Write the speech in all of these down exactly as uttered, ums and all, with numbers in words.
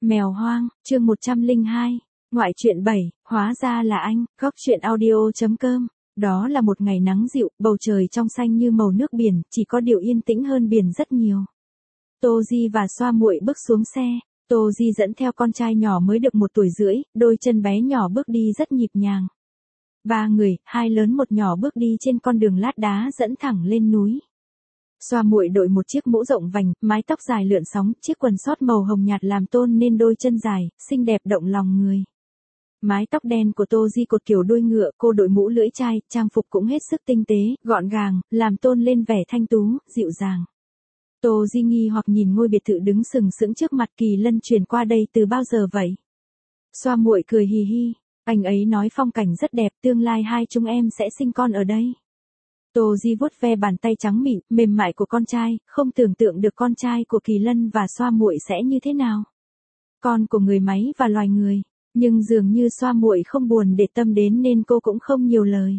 Mèo hoang, chương một trăm lẻ hai, ngoại truyện bảy, hóa ra là anh, góc truyện audio chấm com. Đó là một ngày nắng dịu, bầu trời trong xanh như màu nước biển, chỉ có điều yên tĩnh hơn biển rất nhiều. Tô Di và Xoa Muội bước xuống xe, Tô Di dẫn theo con trai nhỏ mới được một tuổi rưỡi, đôi chân bé nhỏ bước đi rất nhịp nhàng. Ba người, hai lớn một nhỏ bước đi trên con đường lát đá dẫn thẳng lên núi. Xoa Muội đội một chiếc mũ rộng vành, mái tóc dài lượn sóng, chiếc quần sót màu hồng nhạt làm tôn nên đôi chân dài, xinh đẹp động lòng người. Mái tóc đen của Tô Di cột kiểu đuôi ngựa, cô đội mũ lưỡi chai, trang phục cũng hết sức tinh tế, gọn gàng, làm tôn lên vẻ thanh tú, dịu dàng. Tô Di nghi hoặc nhìn ngôi biệt thự đứng sừng sững trước mặt. Kỳ Lân chuyển qua đây từ bao giờ vậy? Xoa Muội cười hì hì, anh ấy nói phong cảnh rất đẹp, tương lai hai chúng em sẽ sinh con ở đây. Tô Di vuốt ve bàn tay trắng mịn, mềm mại của con trai, không tưởng tượng được con trai của Kỳ Lân và Xoa Muội sẽ như thế nào. Con của người máy và loài người, nhưng dường như Xoa Muội không buồn để tâm đến nên cô cũng không nhiều lời.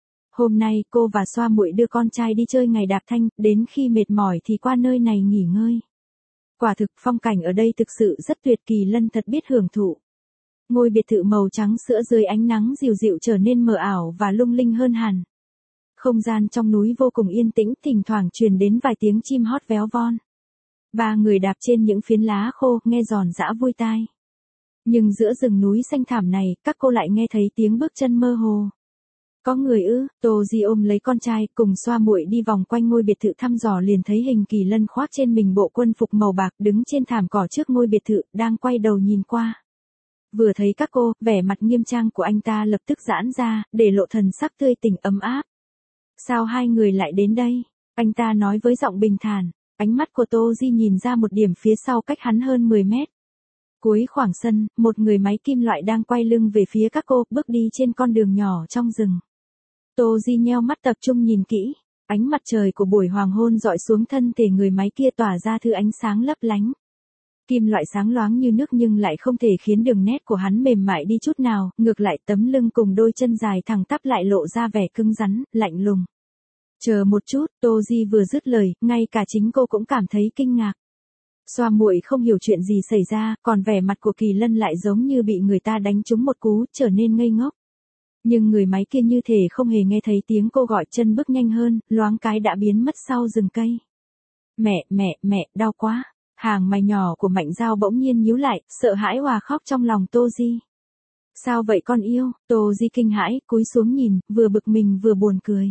Hôm nay cô và Xoa Muội đưa con trai đi chơi ngày đạp thanh, đến khi mệt mỏi thì qua nơi này nghỉ ngơi. Quả thực phong cảnh ở đây thực sự rất tuyệt, Kỳ Lân thật biết hưởng thụ. Ngôi biệt thự màu trắng sữa dưới ánh nắng dịu dịu trở nên mờ ảo và lung linh hơn hẳn. Không gian trong núi vô cùng yên tĩnh, thỉnh thoảng truyền đến vài tiếng chim hót véo von. Ba người đạp trên những phiến lá khô, nghe giòn giã vui tai. Nhưng giữa rừng núi xanh thảm này, các cô lại nghe thấy tiếng bước chân mơ hồ. Có người ư? Tô Di ôm lấy con trai, cùng Xoa Muội đi vòng quanh ngôi biệt thự thăm dò, liền thấy hình Kỳ Lân khoác trên mình bộ quân phục màu bạc, đứng trên thảm cỏ trước ngôi biệt thự, đang quay đầu nhìn qua. Vừa thấy các cô, vẻ mặt nghiêm trang của anh ta lập tức giãn ra, để lộ thần sắc tươi tỉnh ấm áp. Sao hai người lại đến đây? Anh ta nói với giọng bình thản. Ánh mắt của Tô Di nhìn ra một điểm phía sau cách hắn hơn mười mét. Cuối khoảng sân, một người máy kim loại đang quay lưng về phía các cô, bước đi trên con đường nhỏ trong rừng. Tô Di nheo mắt tập trung nhìn kỹ. Ánh mặt trời của buổi hoàng hôn dọi xuống thân thể người máy kia tỏa ra thứ ánh sáng lấp lánh. Kim loại sáng loáng như nước nhưng lại không thể khiến đường nét của hắn mềm mại đi chút nào, ngược lại tấm lưng cùng đôi chân dài thẳng tắp lại lộ ra vẻ cứng rắn, lạnh lùng. Chờ một chút, Tô Di vừa dứt lời, ngay cả chính cô cũng cảm thấy kinh ngạc. Xoa Muội không hiểu chuyện gì xảy ra, còn vẻ mặt của Kỳ Lân lại giống như bị người ta đánh trúng một cú, trở nên ngây ngốc. Nhưng người máy kia như thể không hề nghe thấy tiếng cô gọi, chân bước nhanh hơn, loáng cái đã biến mất sau rừng cây. Mẹ, mẹ, mẹ, đau quá. Hàng mày nhỏ của Mạnh Dao bỗng nhiên nhíu lại, sợ hãi òa khóc trong lòng Tô Di. Sao vậy con yêu? Tô Di kinh hãi, cúi xuống nhìn, vừa bực mình vừa buồn cười.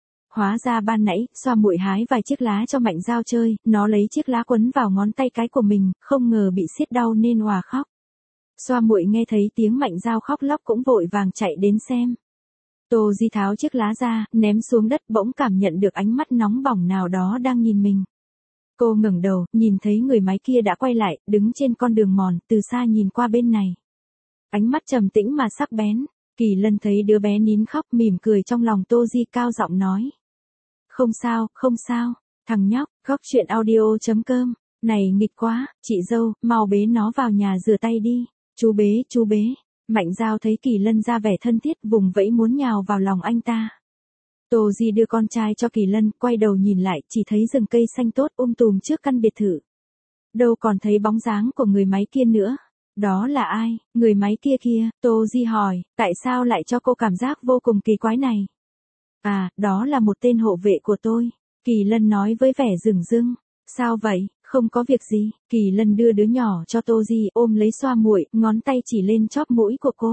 Hóa ra ban nãy, Xoa Muội hái vài chiếc lá cho Mạnh Dao chơi, nó lấy chiếc lá quấn vào ngón tay cái của mình, không ngờ bị siết đau nên òa khóc. Xoa Muội nghe thấy tiếng Mạnh Dao khóc lóc cũng vội vàng chạy đến xem. Tô Di tháo chiếc lá ra, ném xuống đất, bỗng cảm nhận được ánh mắt nóng bỏng nào đó đang nhìn mình. Cô ngẩng đầu, nhìn thấy người máy kia đã quay lại, đứng trên con đường mòn, từ xa nhìn qua bên này. Ánh mắt trầm tĩnh mà sắc bén. Kỳ Lân thấy đứa bé nín khóc, mỉm cười trong lòng Tô Di, cao giọng nói. Không sao, không sao, thằng nhóc, góc truyện audio chấm com. Này nghịch quá, chị dâu, mau bế nó vào nhà rửa tay đi. Chú bế, chú bế. Mạnh Dao thấy Kỳ Lân ra vẻ thân thiết, vùng vẫy muốn nhào vào lòng anh ta. Tô Di đưa con trai cho Kỳ Lân, quay đầu nhìn lại, chỉ thấy rừng cây xanh tốt um tùm trước căn biệt thự. Đâu còn thấy bóng dáng của người máy kia nữa. Đó là ai? Người máy kia kia, Tô Di hỏi, tại sao lại cho cô cảm giác vô cùng kỳ quái này? À, đó là một tên hộ vệ của tôi. Kỳ Lân nói với vẻ dửng dưng. Sao vậy? Không có việc gì. Kỳ Lân đưa đứa nhỏ cho Tô Di, ôm lấy Xoa Muội, ngón tay chỉ lên chóp mũi của cô.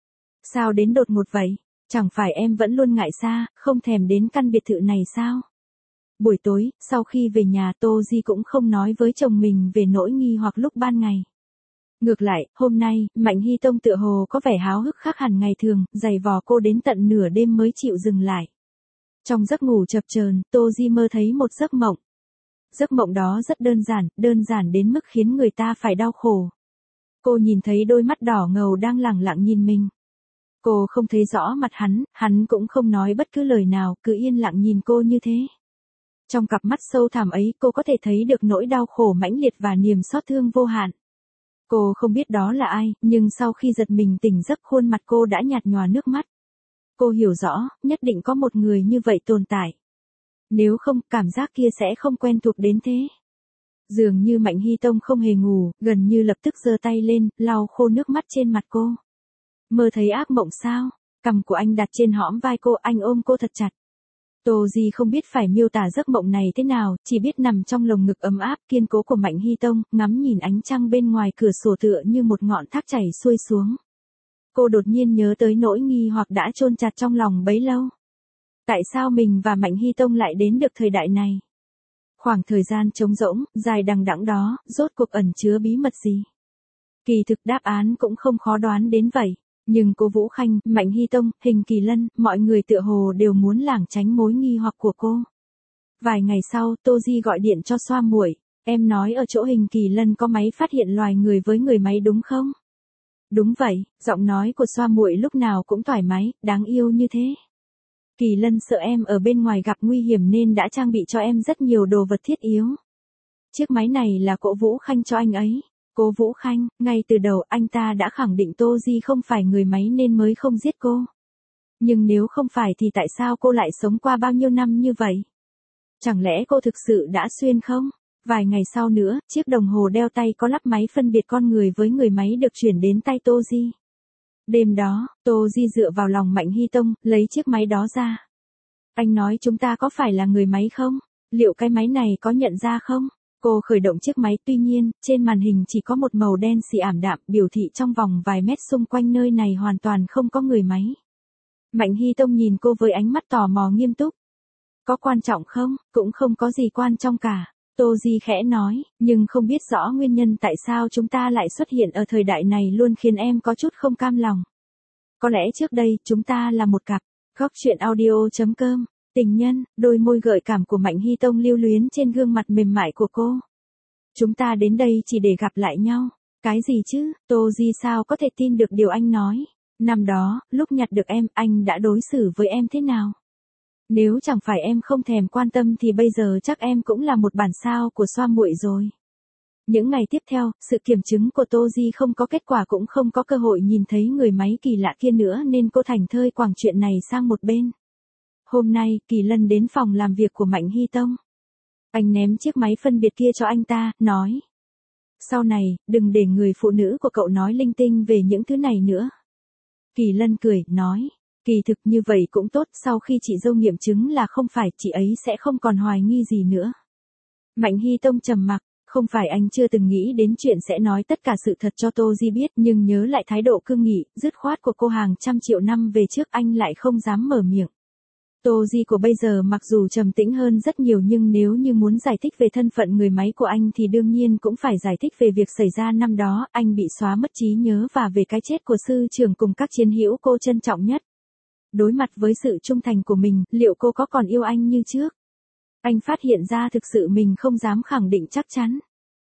Sao đến đột ngột vậy? Chẳng phải em vẫn luôn ngại xa, không thèm đến căn biệt thự này sao? Buổi tối, sau khi về nhà, Tô Di cũng không nói với chồng mình về nỗi nghi hoặc lúc ban ngày. Ngược lại, hôm nay, Mạnh Hy Tông tựa hồ có vẻ háo hức khác hẳn ngày thường, giày vò cô đến tận nửa đêm mới chịu dừng lại. Trong giấc ngủ chập chờn, Tô Di mơ thấy một giấc mộng. Giấc mộng đó rất đơn giản, đơn giản đến mức khiến người ta phải đau khổ. Cô nhìn thấy đôi mắt đỏ ngầu đang lẳng lặng nhìn mình. Cô không thấy rõ mặt hắn, hắn cũng không nói bất cứ lời nào, cứ yên lặng nhìn cô như thế. Trong cặp mắt sâu thẳm ấy, cô có thể thấy được nỗi đau khổ mãnh liệt và niềm xót thương vô hạn. Cô không biết đó là ai, nhưng sau khi giật mình tỉnh giấc, khuôn mặt cô đã nhạt nhòa nước mắt. Cô hiểu rõ, nhất định có một người như vậy tồn tại. Nếu không, cảm giác kia sẽ không quen thuộc đến thế. Dường như Mạnh Hy Tông không hề ngủ, gần như lập tức giơ tay lên, lau khô nước mắt trên mặt cô. Mơ thấy ác mộng sao? Cằm của anh đặt trên hõm vai cô, anh ôm cô thật chặt. Tô Di không biết phải miêu tả giấc mộng này thế nào, chỉ biết nằm trong lồng ngực ấm áp kiên cố của Mạnh Hy Tông, ngắm nhìn ánh trăng bên ngoài cửa sổ tựa như một ngọn thác chảy xuôi xuống. Cô đột nhiên nhớ tới nỗi nghi hoặc đã chôn chặt trong lòng bấy lâu. Tại sao mình và Mạnh Hy Tông lại đến được thời đại này? Khoảng thời gian trống rỗng, dài đằng đẵng đó, rốt cuộc ẩn chứa bí mật gì? Kỳ thực đáp án cũng không khó đoán đến vậy. Nhưng cô Vũ Khanh, Mạnh Hy Tông, Hình Kỳ Lân, mọi người tựa hồ đều muốn lảng tránh mối nghi hoặc của cô. Vài ngày sau, Tô Di gọi điện cho Xoa Muội, em nói ở chỗ Hình Kỳ Lân có máy phát hiện loài người với người máy đúng không? Đúng vậy, giọng nói của Xoa Muội lúc nào cũng thoải mái, đáng yêu như thế. Kỳ Lân sợ em ở bên ngoài gặp nguy hiểm nên đã trang bị cho em rất nhiều đồ vật thiết yếu. Chiếc máy này là cô Vũ Khanh cho anh ấy. Cô Vũ Khanh, ngay từ đầu anh ta đã khẳng định Tô Di không phải người máy nên mới không giết cô. Nhưng nếu không phải thì tại sao cô lại sống qua bao nhiêu năm như vậy? Chẳng lẽ cô thực sự đã xuyên không? Vài ngày sau nữa, chiếc đồng hồ đeo tay có lắp máy phân biệt con người với người máy được chuyển đến tay Tô Di. Đêm đó, Tô Di dựa vào lòng Mạnh Hy Tông, lấy chiếc máy đó ra. Anh nói chúng ta có phải là người máy không? Liệu cái máy này có nhận ra không? Cô khởi động chiếc máy, tuy nhiên, trên màn hình chỉ có một màu đen xì ảm đạm, biểu thị trong vòng vài mét xung quanh nơi này hoàn toàn không có người máy. Mạnh Hy Tông nhìn cô với ánh mắt tò mò nghiêm túc. Có quan trọng không? Cũng không có gì quan trọng cả. Tô Di khẽ nói, nhưng không biết rõ nguyên nhân tại sao chúng ta lại xuất hiện ở thời đại này luôn khiến em có chút không cam lòng. Có lẽ trước đây, chúng ta là một cặp. Góc truyện audio chấm com. Tình nhân, đôi môi gợi cảm của Mạnh Hy Tông lưu luyến trên gương mặt mềm mại của cô. Chúng ta đến đây chỉ để gặp lại nhau. Cái gì chứ, Tô Di sao có thể tin được điều anh nói. Năm đó, lúc nhặt được em, anh đã đối xử với em thế nào? Nếu chẳng phải em không thèm quan tâm thì bây giờ chắc em cũng là một bản sao của Xoa Muội rồi. Những ngày tiếp theo, sự kiểm chứng của Tô Di không có kết quả cũng không có cơ hội nhìn thấy người máy kỳ lạ kia nữa nên cô thành thơi quẳng chuyện này sang một bên. Hôm nay, Kỳ Lân đến phòng làm việc của Mạnh Hy Tông. Anh ném chiếc máy phân biệt kia cho anh ta, nói. Sau này, đừng để người phụ nữ của cậu nói linh tinh về những thứ này nữa. Kỳ Lân cười, nói. Kỳ thực như vậy cũng tốt, sau khi chị dâu nghiệm chứng là không phải, chị ấy sẽ không còn hoài nghi gì nữa. Mạnh Hy Tông trầm mặc, không phải anh chưa từng nghĩ đến chuyện sẽ nói tất cả sự thật cho Tô Di biết, nhưng nhớ lại thái độ cương nghị, dứt khoát của cô hàng trăm triệu năm về trước anh lại không dám mở miệng. Tô Di của bây giờ mặc dù trầm tĩnh hơn rất nhiều nhưng nếu như muốn giải thích về thân phận người máy của anh thì đương nhiên cũng phải giải thích về việc xảy ra năm đó, anh bị xóa mất trí nhớ và về cái chết của sư trưởng cùng các chiến hữu cô trân trọng nhất. Đối mặt với sự trung thành của mình, liệu cô có còn yêu anh như trước? Anh phát hiện ra thực sự mình không dám khẳng định chắc chắn.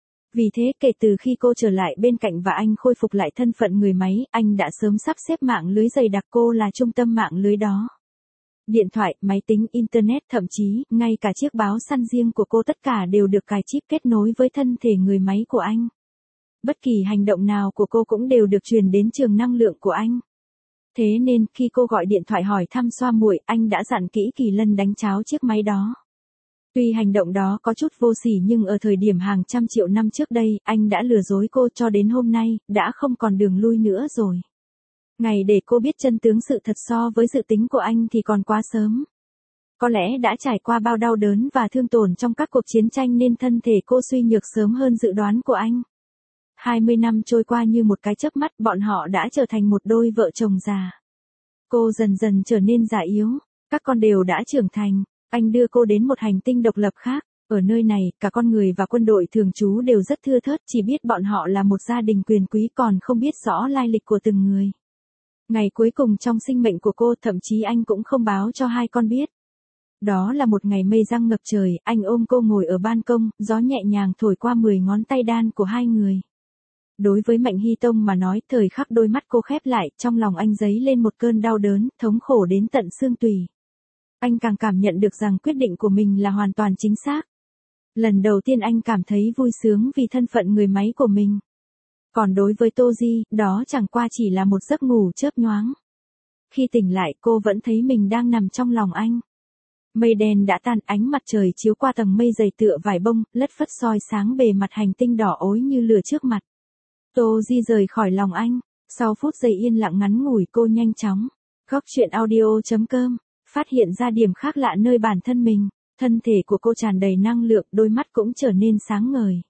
Vì thế kể từ khi cô trở lại bên cạnh và anh khôi phục lại thân phận người máy, anh đã sớm sắp xếp mạng lưới dày đặc, cô là trung tâm mạng lưới đó. Điện thoại, máy tính, internet, thậm chí, ngay cả chiếc báo săn riêng của cô tất cả đều được cài chip kết nối với thân thể người máy của anh. Bất kỳ hành động nào của cô cũng đều được truyền đến trường năng lượng của anh. Thế nên, khi cô gọi điện thoại hỏi thăm Xoa Muội, anh đã dặn kỹ Kỳ Lân đánh cháo chiếc máy đó. Tuy hành động đó có chút vô sỉ nhưng ở thời điểm hàng trăm triệu năm trước đây, anh đã lừa dối cô cho đến hôm nay, đã không còn đường lui nữa rồi. Ngày để cô biết chân tướng sự thật so với dự tính của anh thì còn quá sớm. Có lẽ đã trải qua bao đau đớn và thương tổn trong các cuộc chiến tranh nên thân thể cô suy nhược sớm hơn dự đoán của anh. hai mươi năm trôi qua như một cái chớp mắt, bọn họ đã trở thành một đôi vợ chồng già. Cô dần dần trở nên già yếu, các con đều đã trưởng thành, anh đưa cô đến một hành tinh độc lập khác. Ở nơi này, cả con người và quân đội thường trú đều rất thưa thớt, chỉ biết bọn họ là một gia đình quyền quý còn không biết rõ lai lịch của từng người. Ngày cuối cùng trong sinh mệnh của cô, thậm chí anh cũng không báo cho hai con biết. Đó là một ngày mây giăng ngập trời, anh ôm cô ngồi ở ban công, gió nhẹ nhàng thổi qua mười ngón tay đan của hai người. Đối với Mạnh Hy Tông mà nói, thời khắc đôi mắt cô khép lại, trong lòng anh dấy lên một cơn đau đớn, thống khổ đến tận xương tủy. Anh càng cảm nhận được rằng quyết định của mình là hoàn toàn chính xác. Lần đầu tiên anh cảm thấy vui sướng vì thân phận người máy của mình. Còn đối với Tô Di, đó chẳng qua chỉ là một giấc ngủ chớp nhoáng. Khi tỉnh lại cô vẫn thấy mình đang nằm trong lòng anh. Mây đen đã tan, ánh mặt trời chiếu qua tầng mây dày tựa vải bông, lất phất soi sáng bề mặt hành tinh đỏ ối như lửa trước mặt. Tô Di rời khỏi lòng anh, sau phút giây yên lặng ngắn ngủi cô nhanh chóng. Góc truyện audio.com, phát hiện ra điểm khác lạ nơi bản thân mình, thân thể của cô tràn đầy năng lượng, đôi mắt cũng trở nên sáng ngời.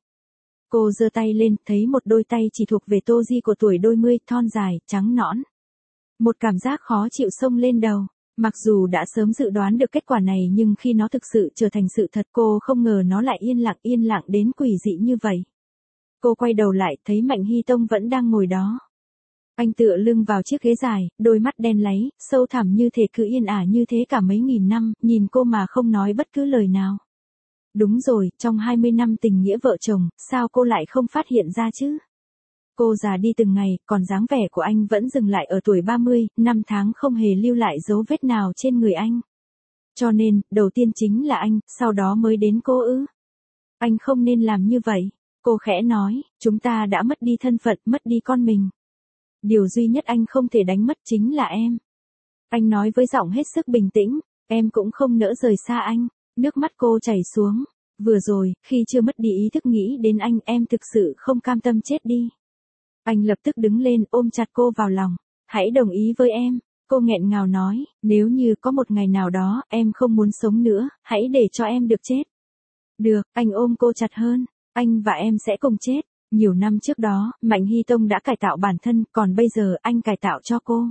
Cô giơ tay lên, thấy một đôi tay chỉ thuộc về Tô Di của tuổi đôi mươi, thon dài, trắng nõn. Một cảm giác khó chịu xông lên đầu. Mặc dù đã sớm dự đoán được kết quả này nhưng khi nó thực sự trở thành sự thật cô không ngờ nó lại yên lặng yên lặng đến quỷ dị như vậy. Cô quay đầu lại thấy Mạnh Hy Tông vẫn đang ngồi đó. Anh tựa lưng vào chiếc ghế dài, đôi mắt đen láy, sâu thẳm như thể cứ yên ả như thế cả mấy nghìn năm, nhìn cô mà không nói bất cứ lời nào. Đúng rồi, trong hai mươi năm tình nghĩa vợ chồng, sao cô lại không phát hiện ra chứ? Cô già đi từng ngày, còn dáng vẻ của anh vẫn dừng lại ở tuổi ba mươi, năm tháng không hề lưu lại dấu vết nào trên người anh. Cho nên, đầu tiên chính là anh, sau đó mới đến cô ư. Anh không nên làm như vậy. Cô khẽ nói, chúng ta đã mất đi thân phận, mất đi con mình. Điều duy nhất anh không thể đánh mất chính là em. Anh nói với giọng hết sức bình tĩnh, em cũng không nỡ rời xa anh. Nước mắt cô chảy xuống. Vừa rồi, khi chưa mất đi ý thức nghĩ đến anh, em thực sự không cam tâm chết đi. Anh lập tức đứng lên ôm chặt cô vào lòng. Hãy đồng ý với em. Cô nghẹn ngào nói, nếu như có một ngày nào đó, em không muốn sống nữa, hãy để cho em được chết. Được, anh ôm cô chặt hơn. Anh và em sẽ cùng chết. Nhiều năm trước đó, Mạnh Hy Tông đã cải tạo bản thân, còn bây giờ anh cải tạo cho cô.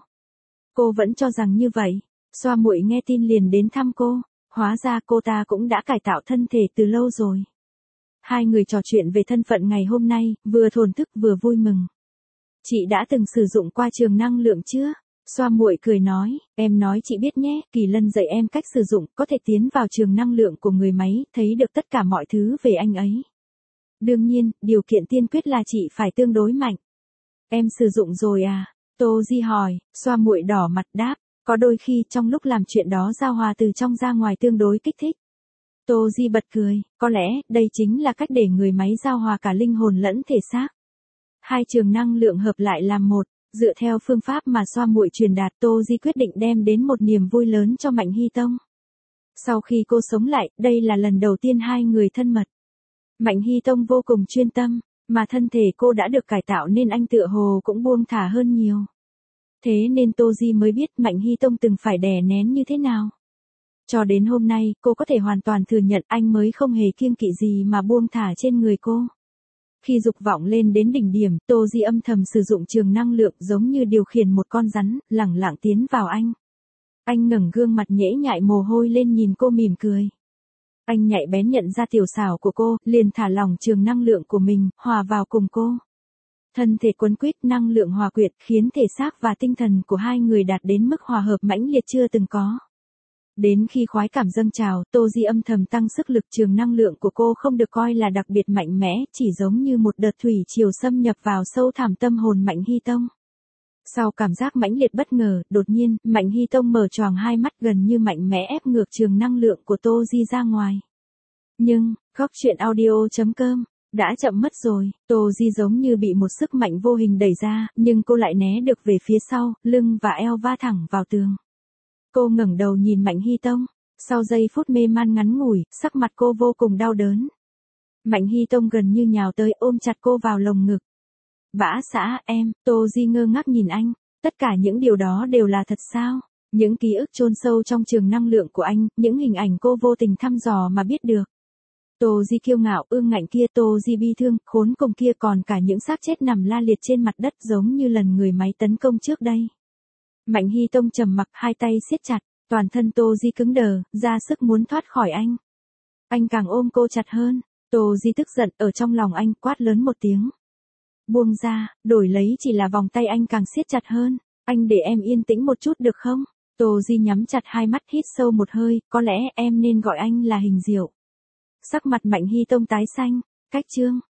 Cô vẫn cho rằng như vậy. Xoa muội nghe tin liền đến thăm cô. Hóa ra cô ta cũng đã cải tạo thân thể từ lâu rồi. Hai người trò chuyện về thân phận ngày hôm nay, vừa thổn thức vừa vui mừng. Chị đã từng sử dụng qua trường năng lượng chưa? Xoa muội cười nói, em nói chị biết nhé, Kỳ Lân dạy em cách sử dụng, có thể tiến vào trường năng lượng của người máy, thấy được tất cả mọi thứ về anh ấy. Đương nhiên, điều kiện tiên quyết là chị phải tương đối mạnh. Em sử dụng rồi à? Tô Di hỏi, xoa muội đỏ mặt đáp, có đôi khi trong lúc làm chuyện đó giao hòa từ trong ra ngoài tương đối kích thích. Tô Di bật cười, có lẽ đây chính là cách để người máy giao hòa cả linh hồn lẫn thể xác. Hai trường năng lượng hợp lại làm một, dựa theo phương pháp mà xoa muội truyền đạt, Tô Di quyết định đem đến một niềm vui lớn cho Mạnh Hy Tông. Sau khi cô sống lại, đây là lần đầu tiên hai người thân mật. Mạnh Hy Tông vô cùng chuyên tâm, mà thân thể cô đã được cải tạo nên anh tựa hồ cũng buông thả hơn nhiều. Thế nên Tô Di mới biết Mạnh Hy Tông từng phải đè nén như thế nào. Cho đến hôm nay, cô có thể hoàn toàn thừa nhận anh mới không hề kiêng kỵ gì mà buông thả trên người cô. Khi dục vọng lên đến đỉnh điểm, Tô Di âm thầm sử dụng trường năng lượng giống như điều khiển một con rắn, lẳng lặng tiến vào anh. Anh ngẩng gương mặt nhễ nhại mồ hôi lên nhìn cô mỉm cười. Anh nhạy bén nhận ra tiểu xảo của cô, liền thả lỏng trường năng lượng của mình, hòa vào cùng cô. Thân thể quấn quýt, năng lượng hòa quyện, khiến thể xác và tinh thần của hai người đạt đến mức hòa hợp mãnh liệt chưa từng có. Đến khi khoái cảm dâng trào, Tô Di âm thầm tăng sức lực, trường năng lượng của cô không được coi là đặc biệt mạnh mẽ, chỉ giống như một đợt thủy triều xâm nhập vào sâu thẳm tâm hồn Mạnh Hy Tông. Sau cảm giác mãnh liệt bất ngờ, đột nhiên, Mạnh Hy Tông mở choàng hai mắt gần như mạnh mẽ ép ngược trường năng lượng của Tô Di ra ngoài. Nhưng, góc truyện audio.com, đã chậm mất rồi, Tô Di giống như bị một sức mạnh vô hình đẩy ra, nhưng cô lại né được về phía sau, lưng và eo va thẳng vào tường. Cô ngẩng đầu nhìn Mạnh Hy Tông, sau giây phút mê man ngắn ngủi, sắc mặt cô vô cùng đau đớn. Mạnh Hy Tông gần như nhào tới ôm chặt cô vào lồng ngực. Vã xã em, Tô Di ngơ ngác nhìn anh, tất cả những điều đó đều là thật sao? Những ký ức chôn sâu trong trường năng lượng của anh, những hình ảnh cô vô tình thăm dò mà biết được. Tô Di kiêu ngạo ương ngạnh kia, Tô Di bi thương, khốn cùng kia, còn cả những xác chết nằm la liệt trên mặt đất giống như lần người máy tấn công trước đây. Mạnh Hy Tông trầm mặc, hai tay siết chặt, toàn thân Tô Di cứng đờ, ra sức muốn thoát khỏi anh. Anh càng ôm cô chặt hơn, Tô Di tức giận, ở trong lòng anh quát lớn một tiếng. Buông ra, đổi lấy chỉ là vòng tay anh càng siết chặt hơn. Anh để em yên tĩnh một chút được không? Tô Di nhắm chặt hai mắt hít sâu một hơi, có lẽ em nên gọi anh là Hình Diệu. Sắc mặt Mạnh Hy Tông tái xanh, cách chương.